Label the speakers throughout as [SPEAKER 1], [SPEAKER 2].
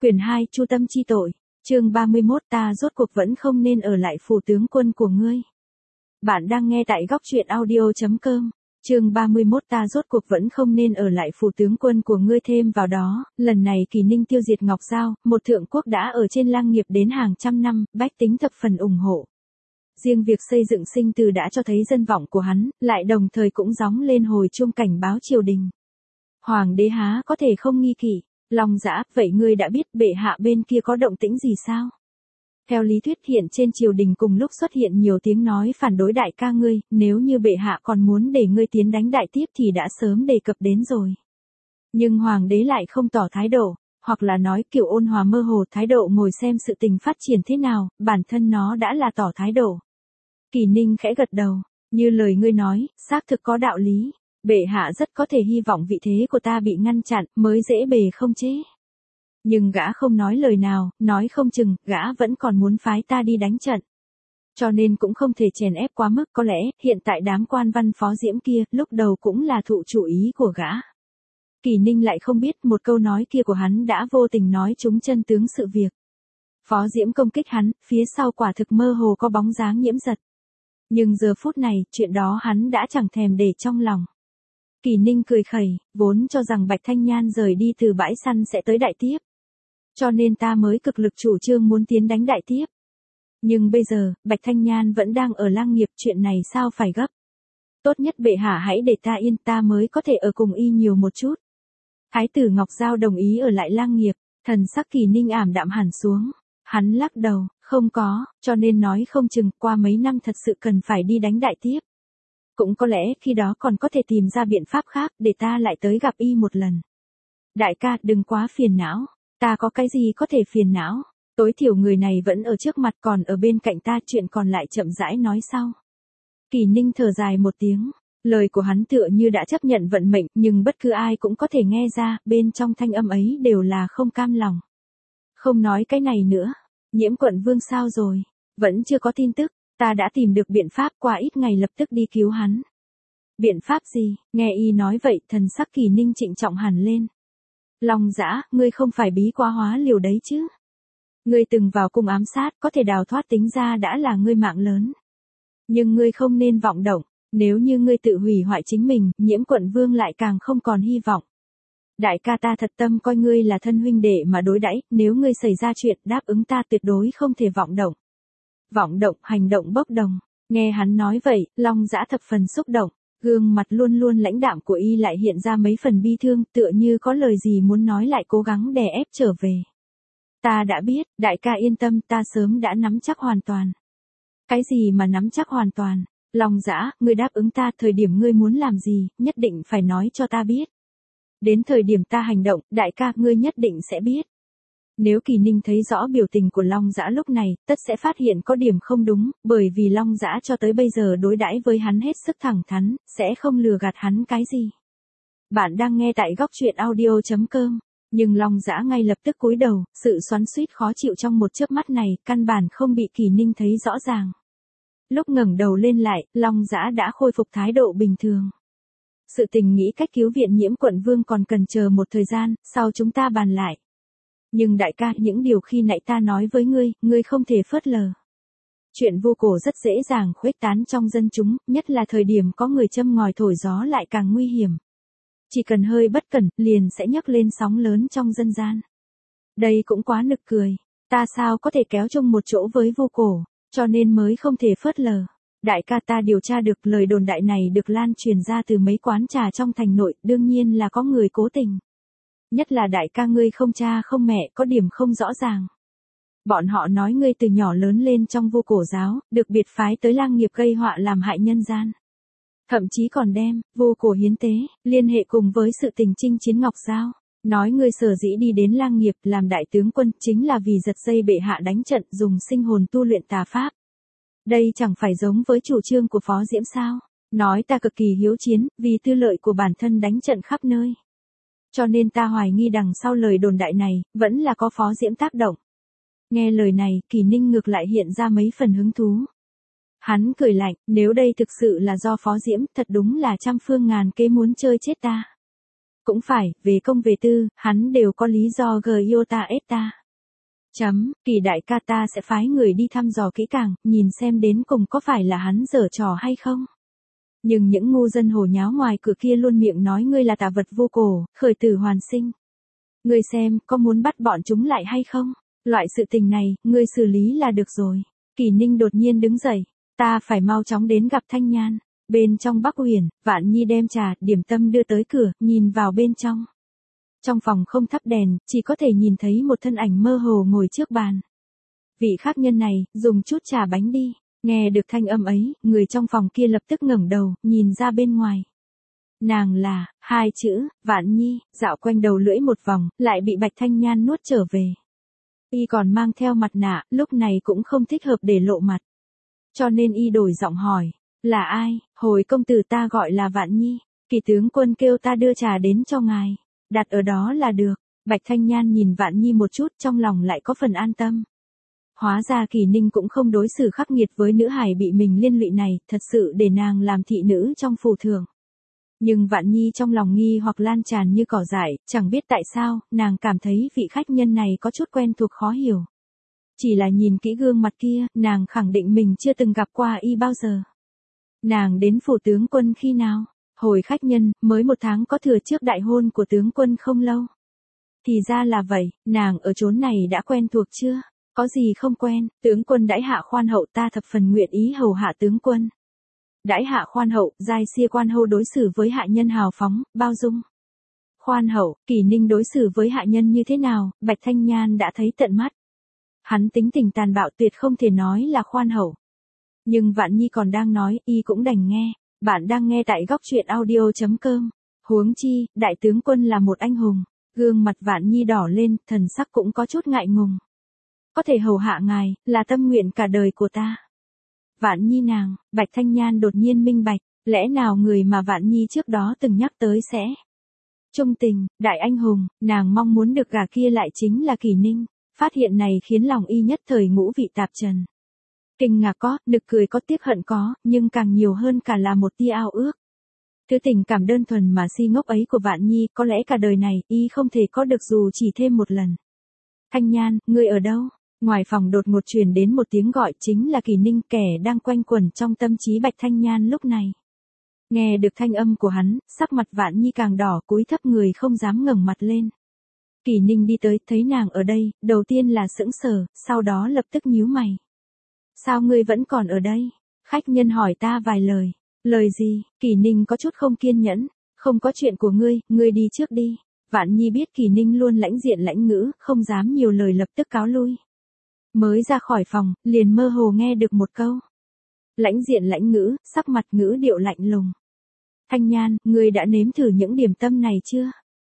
[SPEAKER 1] Quyển 2 Chu tâm chi tội, chương 31 ta rốt cuộc vẫn không nên ở lại phủ tướng quân của ngươi. Bạn đang nghe tại góc truyện audio.com, chương 31 ta rốt cuộc vẫn không nên ở lại phủ tướng quân của ngươi. Thêm vào đó, lần này Kỳ Ninh tiêu diệt Ngọc Giao, một thượng quốc đã ở trên lang nghiệp đến hàng trăm năm, bách tính thập phần ủng hộ. Riêng việc xây dựng sinh từ đã cho thấy dân vọng của hắn, lại đồng thời cũng gióng lên hồi chuông cảnh báo triều đình. Hoàng đế há có thể không nghi kỵ. Long Dã, vậy ngươi đã biết bệ hạ bên kia có động tĩnh gì sao? Theo lý thuyết hiện trên triều đình cùng lúc xuất hiện nhiều tiếng nói phản đối đại ca ngươi, nếu như bệ hạ còn muốn để ngươi tiến đánh đại tiếp thì đã sớm đề cập đến rồi. Nhưng hoàng đế lại không tỏ thái độ, hoặc là nói kiểu ôn hòa mơ hồ thái độ ngồi xem sự tình phát triển thế nào, bản thân nó đã là tỏ thái độ. Kỳ Ninh khẽ gật đầu, như lời ngươi nói, xác thực có đạo lý. Bệ hạ rất có thể hy vọng vị thế của ta bị ngăn chặn, mới dễ bề không chế. Nhưng gã không nói lời nào, nói không chừng, gã vẫn còn muốn phái ta đi đánh trận. Cho nên cũng không thể chèn ép quá mức, có lẽ, hiện tại đám quan văn phó diễm kia, lúc đầu cũng là thụ chủ ý của gã. Kỳ Ninh lại không biết một câu nói kia của hắn đã vô tình nói trúng chân tướng sự việc. Phó diễm công kích hắn, phía sau quả thực mơ hồ có bóng dáng Nhiễm Giật. Nhưng giờ phút này, chuyện đó hắn đã chẳng thèm để trong lòng. Kỳ Ninh cười khẩy, vốn cho rằng Bạch Thanh Nhan rời đi từ bãi săn sẽ tới đại tiếp. Cho nên ta mới cực lực chủ trương muốn tiến đánh đại tiếp. Nhưng bây giờ, Bạch Thanh Nhan vẫn đang ở lang nghiệp, chuyện này sao phải gấp. Tốt nhất bệ hạ hãy để ta yên, ta mới có thể ở cùng y nhiều một chút. Thái tử Ngọc Giao đồng ý ở lại lang nghiệp, thần sắc Kỳ Ninh ảm đạm hẳn xuống. Hắn lắc đầu, không có, cho nên nói không chừng qua mấy năm thật sự cần phải đi đánh đại tiếp. Cũng có lẽ khi đó còn có thể tìm ra biện pháp khác để ta lại tới gặp y một lần. Đại ca đừng quá phiền não, ta có cái gì có thể phiền não, tối thiểu người này vẫn ở trước mặt còn ở bên cạnh ta, chuyện còn lại chậm rãi nói sau. Kỳ Ninh thở dài một tiếng, lời của hắn tựa như đã chấp nhận vận mệnh, nhưng bất cứ ai cũng có thể nghe ra, bên trong thanh âm ấy đều là không cam lòng. Không nói cái này nữa, Nhiễm quận vương sao rồi, vẫn chưa có tin tức. Ta đã tìm được biện pháp, qua ít ngày lập tức đi cứu hắn. Biện pháp gì? Nghe y nói vậy, thần sắc Kỳ Ninh trịnh trọng hẳn lên. Long Dã, ngươi không phải bí quá hóa liều đấy chứ? Ngươi từng vào cung ám sát, có thể đào thoát tính ra đã là ngươi mạng lớn. Nhưng ngươi không nên vọng động, nếu như ngươi tự hủy hoại chính mình, Nhiễm quận vương lại càng không còn hy vọng. Đại ca ta thật tâm coi ngươi là thân huynh đệ mà đối đãi, nếu ngươi xảy ra chuyện đáp ứng ta tuyệt đối không thể vọng động. Vọng động, hành động bốc đồng. Nghe hắn nói vậy, Long Dã thập phần xúc động, gương mặt luôn luôn lãnh đạm của y lại hiện ra mấy phần bi thương, tựa như có lời gì muốn nói lại cố gắng đè ép trở về. Ta đã biết, đại ca yên tâm, ta sớm đã nắm chắc hoàn toàn. Cái gì mà nắm chắc hoàn toàn? Long Dã, ngươi đáp ứng ta, thời điểm ngươi muốn làm gì, nhất định phải nói cho ta biết. Đến thời điểm ta hành động, đại ca, ngươi nhất định sẽ biết. Nếu Kỳ Ninh thấy rõ biểu tình của Long Dã lúc này, tất sẽ phát hiện có điểm không đúng, bởi vì Long Dã cho tới bây giờ đối đãi với hắn hết sức thẳng thắn, sẽ không lừa gạt hắn cái gì. Bạn đang nghe tại góc truyện audio.com, nhưng Long Dã ngay lập tức cúi đầu, sự xoắn xuýt khó chịu trong một chớp mắt này, căn bản không bị Kỳ Ninh thấy rõ ràng. Lúc ngẩng đầu lên lại, Long Dã đã khôi phục thái độ bình thường. Sự tình nghĩ cách cứu viện Nhiễm quận vương còn cần chờ một thời gian, sau chúng ta bàn lại. Nhưng đại ca, những điều khi nãy ta nói với ngươi không thể phớt lờ. Chuyện vu cổ rất dễ dàng khuếch tán trong dân chúng, nhất là thời điểm có người châm ngòi thổi gió lại càng nguy hiểm. Chỉ cần hơi bất cẩn, liền sẽ nhấc lên sóng lớn trong dân gian. Đây cũng quá nực cười, ta sao có thể kéo chung một chỗ với vu cổ, cho nên mới không thể phớt lờ. Đại ca, ta điều tra được lời đồn đại này được lan truyền ra từ mấy quán trà trong thành nội, đương nhiên là có người cố tình. Nhất là đại ca ngươi không cha không mẹ, có điểm không rõ ràng. Bọn họ nói ngươi từ nhỏ lớn lên trong vu cổ giáo, được biệt phái tới lang nghiệp gây họa làm hại nhân gian. Thậm chí còn đem vu cổ hiến tế liên hệ cùng với sự tình chinh chiến Ngọc Giao. Nói ngươi sở dĩ đi đến lang nghiệp làm đại tướng quân chính là vì giật dây bệ hạ đánh trận, dùng sinh hồn tu luyện tà pháp. Đây chẳng phải giống với chủ trương của Phó Diễm sao? Nói ta cực kỳ hiếu chiến, vì tư lợi của bản thân đánh trận khắp nơi. Cho nên ta hoài nghi đằng sau lời đồn đại này, vẫn là có Phó Diễm tác động. Nghe lời này, Kỳ Ninh ngược lại hiện ra mấy phần hứng thú. Hắn cười lạnh, nếu đây thực sự là do Phó Diễm, thật đúng là trăm phương ngàn kế muốn chơi chết ta. Cũng phải, về công về tư, hắn đều có lý do Giota ép ta. Kỳ đại ca ta sẽ phái người đi thăm dò kỹ càng, nhìn xem đến cùng có phải là hắn giở trò hay không. Nhưng những ngu dân hồ nháo ngoài cửa kia luôn miệng nói ngươi là tà vật vô cổ, khởi tử hoàn sinh. Ngươi xem, có muốn bắt bọn chúng lại hay không? Loại sự tình này, ngươi xử lý là được rồi. Kỳ Ninh đột nhiên đứng dậy. Ta phải mau chóng đến gặp Thanh Nhan. Bên trong Bắc Uyển, Vạn Nhi đem trà, điểm tâm đưa tới cửa, nhìn vào bên trong. Trong phòng không thắp đèn, chỉ có thể nhìn thấy một thân ảnh mơ hồ ngồi trước bàn. Vị khách nhân này, dùng chút trà bánh đi. Nghe được thanh âm ấy, người trong phòng kia lập tức ngẩng đầu, nhìn ra bên ngoài. Nàng là, hai chữ, Vạn Nhi, dạo quanh đầu lưỡi một vòng, lại bị Bạch Thanh Nhan nuốt trở về. Y còn mang theo mặt nạ, lúc này cũng không thích hợp để lộ mặt. Cho nên y đổi giọng hỏi, là ai? Hồi công tử ta gọi là Vạn Nhi, Kỳ tướng quân kêu ta đưa trà đến cho ngài, đặt ở đó là được. Bạch Thanh Nhan nhìn Vạn Nhi một chút, trong lòng lại có phần an tâm. Hóa ra Kỳ Ninh cũng không đối xử khắc nghiệt với nữ hài bị mình liên lụy này, thật sự để nàng làm thị nữ trong phủ thưởng. Nhưng Vạn Nhi trong lòng nghi hoặc lan tràn như cỏ dại, chẳng biết tại sao, nàng cảm thấy vị khách nhân này có chút quen thuộc khó hiểu. Chỉ là nhìn kỹ gương mặt kia, nàng khẳng định mình chưa từng gặp qua y bao giờ. Nàng đến phủ tướng quân khi nào? Hồi khách nhân, mới 1 tháng có thừa trước đại hôn của tướng quân không lâu. Thì ra là vậy, nàng ở chốn này đã quen thuộc chưa? Có gì không quen, tướng quân đãi hạ khoan hậu, ta thập phần nguyện ý hầu hạ tướng quân. Đãi hạ khoan hậu, giai xia quan hô đối xử với hạ nhân hào phóng, bao dung. Khoan hậu, Kỳ Ninh đối xử với hạ nhân như thế nào, Bạch Thanh Nhan đã thấy tận mắt. Hắn tính tình tàn bạo tuyệt không thể nói là khoan hậu. Nhưng Vạn Nhi còn đang nói, y cũng đành nghe. Bạn đang nghe tại góc truyện audio.com. Huống chi, đại tướng quân là một anh hùng. Gương mặt Vạn Nhi đỏ lên, thần sắc cũng có chút ngại ngùng. Có thể hầu hạ ngài, là tâm nguyện cả đời của ta. Vạn Nhi nàng, Bạch Thanh Nhan đột nhiên minh bạch, lẽ nào người mà Vạn Nhi trước đó từng nhắc tới sẽ trung tình, đại anh hùng, nàng mong muốn được gả kia lại chính là Kỳ Ninh. Phát hiện này khiến lòng y nhất thời ngũ vị tạp trần. Kinh ngạc có, nực cười có, tiếc hận có, nhưng càng nhiều hơn cả là một tia ao ước. Thứ tình cảm đơn thuần mà si ngốc ấy của Vạn Nhi, có lẽ cả đời này, y không thể có được dù chỉ thêm một lần. Thanh Nhan, ngươi ở đâu? Ngoài phòng đột ngột truyền đến một tiếng gọi, chính là Kỳ Ninh, kẻ đang quanh quẩn trong tâm trí Bạch Thanh Nhan lúc này. Nghe được thanh âm của hắn, sắc mặt Vạn Nhi càng đỏ, cúi thấp người không dám ngẩng mặt lên. Kỳ Ninh đi tới, thấy nàng ở đây, đầu tiên là sững sờ, sau đó lập tức nhíu mày. Sao ngươi vẫn còn ở đây? Khách nhân hỏi ta vài lời. Lời gì? Kỳ Ninh có chút không kiên nhẫn. Không có chuyện của ngươi đi trước đi. Vạn Nhi biết Kỳ Ninh luôn lãnh diện lãnh ngữ, không dám nhiều lời lập tức cáo lui. Mới ra khỏi phòng, liền mơ hồ nghe được một câu. Lãnh diện lãnh ngữ, sắc mặt ngữ điệu lạnh lùng. Thanh Nhan, ngươi đã nếm thử những điểm tâm này chưa?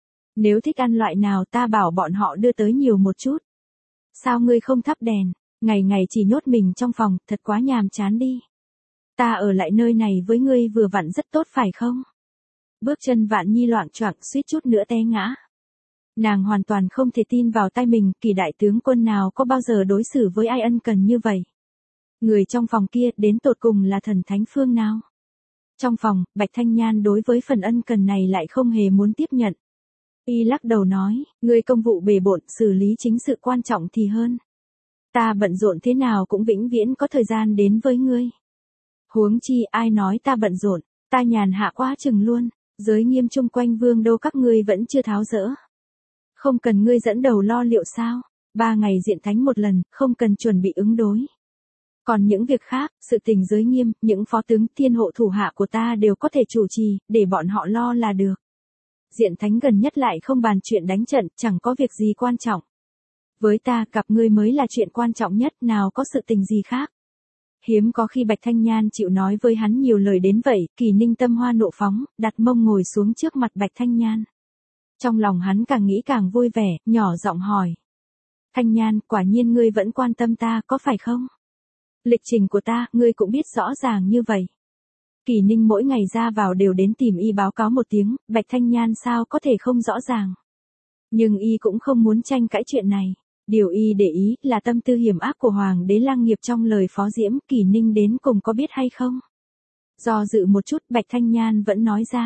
[SPEAKER 1] Nếu thích ăn loại nào ta bảo bọn họ đưa tới nhiều một chút. Sao ngươi không thắp đèn? Ngày ngày chỉ nhốt mình trong phòng, thật quá nhàm chán đi. Ta ở lại nơi này với ngươi vừa vặn rất tốt phải không? Bước chân Vạn Nhi loạng choạng suýt chút nữa té ngã. Nàng hoàn toàn không thể tin vào tai mình, Kỳ đại tướng quân nào có bao giờ đối xử với ai ân cần như vậy. Người trong phòng kia đến tột cùng là thần thánh phương nào? Trong phòng, Bạch Thanh Nhan đối với phần ân cần này lại không hề muốn tiếp nhận. Y lắc đầu nói, ngươi công vụ bề bộn, xử lý chính sự quan trọng thì hơn. Ta bận rộn thế nào cũng vĩnh viễn có thời gian đến với ngươi. Huống chi ai nói ta bận rộn, ta nhàn hạ quá chừng luôn, giới nghiêm chung quanh vương đô các ngươi vẫn chưa tháo dỡ. Không cần ngươi dẫn đầu lo liệu sao, 3 ngày diện thánh một lần, không cần chuẩn bị ứng đối. Còn những việc khác, sự tình giới nghiêm, những phó tướng thiên hộ thủ hạ của ta đều có thể chủ trì, để bọn họ lo là được. Diện thánh gần nhất lại không bàn chuyện đánh trận, chẳng có việc gì quan trọng. Với ta, gặp ngươi mới là chuyện quan trọng nhất, nào có sự tình gì khác. Hiếm có khi Bạch Thanh Nhan chịu nói với hắn nhiều lời đến vậy, Kỳ Ninh tâm hoa nộ phóng, đặt mông ngồi xuống trước mặt Bạch Thanh Nhan. Trong lòng hắn càng nghĩ càng vui vẻ, nhỏ giọng hỏi. Thanh Nhan, quả nhiên ngươi vẫn quan tâm ta, có phải không? Lịch trình của ta, ngươi cũng biết rõ ràng như vậy. Kỳ Ninh mỗi ngày ra vào đều đến tìm y báo cáo một tiếng, Bạch Thanh Nhan sao có thể không rõ ràng. Nhưng y cũng không muốn tranh cãi chuyện này. Điều y để ý là tâm tư hiểm ác của Hoàng đế Lang Nghiệp trong lời Phó Diễm, Kỳ Ninh đến cùng có biết hay không? Do dự một chút, Bạch Thanh Nhan vẫn nói ra.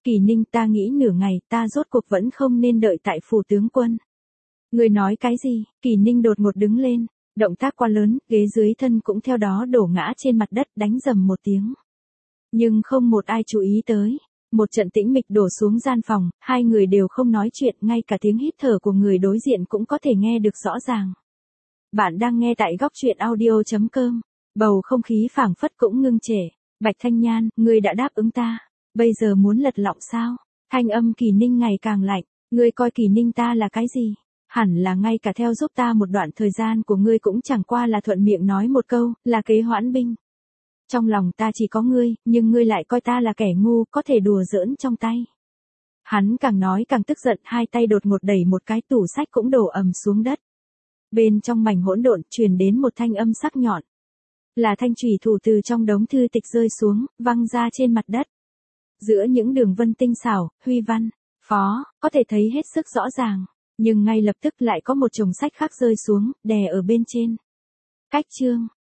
[SPEAKER 1] Kỳ Ninh, ta nghĩ nửa ngày, ta rốt cuộc vẫn không nên đợi tại phủ tướng quân. Ngươi nói cái gì? Kỳ Ninh đột ngột đứng lên, động tác quá lớn, ghế dưới thân cũng theo đó đổ ngã trên mặt đất, đánh rầm một tiếng. Nhưng không một ai chú ý tới. Một trận tĩnh mịch đổ xuống gian phòng, hai người đều không nói chuyện, ngay cả tiếng hít thở của người đối diện cũng có thể nghe được rõ ràng. Bạn đang nghe tại góc truyện audio.com. Bầu không khí phảng phất cũng ngưng trệ. Bạch Thanh Nhan, ngươi đã đáp ứng ta. Bây giờ muốn lật lọng sao? Thanh âm Kỳ Ninh ngày càng lạnh. Ngươi coi Kỳ Ninh ta là cái gì? Hẳn là ngay cả theo giúp ta một đoạn thời gian của ngươi cũng chẳng qua là thuận miệng nói một câu, là kế hoãn binh. Trong lòng ta chỉ có ngươi, nhưng ngươi lại coi ta là kẻ ngu, có thể đùa giỡn trong tay. Hắn càng nói càng tức giận, hai tay đột ngột đẩy một cái tủ sách cũng đổ ầm xuống đất. Bên trong mảnh hỗn độn truyền đến một thanh âm sắc nhọn. Là thanh chùy thủ từ trong đống thư tịch rơi xuống, văng ra trên mặt đất. Giữa những đường vân tinh xảo, huy văn, phó, có thể thấy hết sức rõ ràng. Nhưng ngay lập tức lại có một chồng sách khác rơi xuống, đè ở bên trên. Cách chương,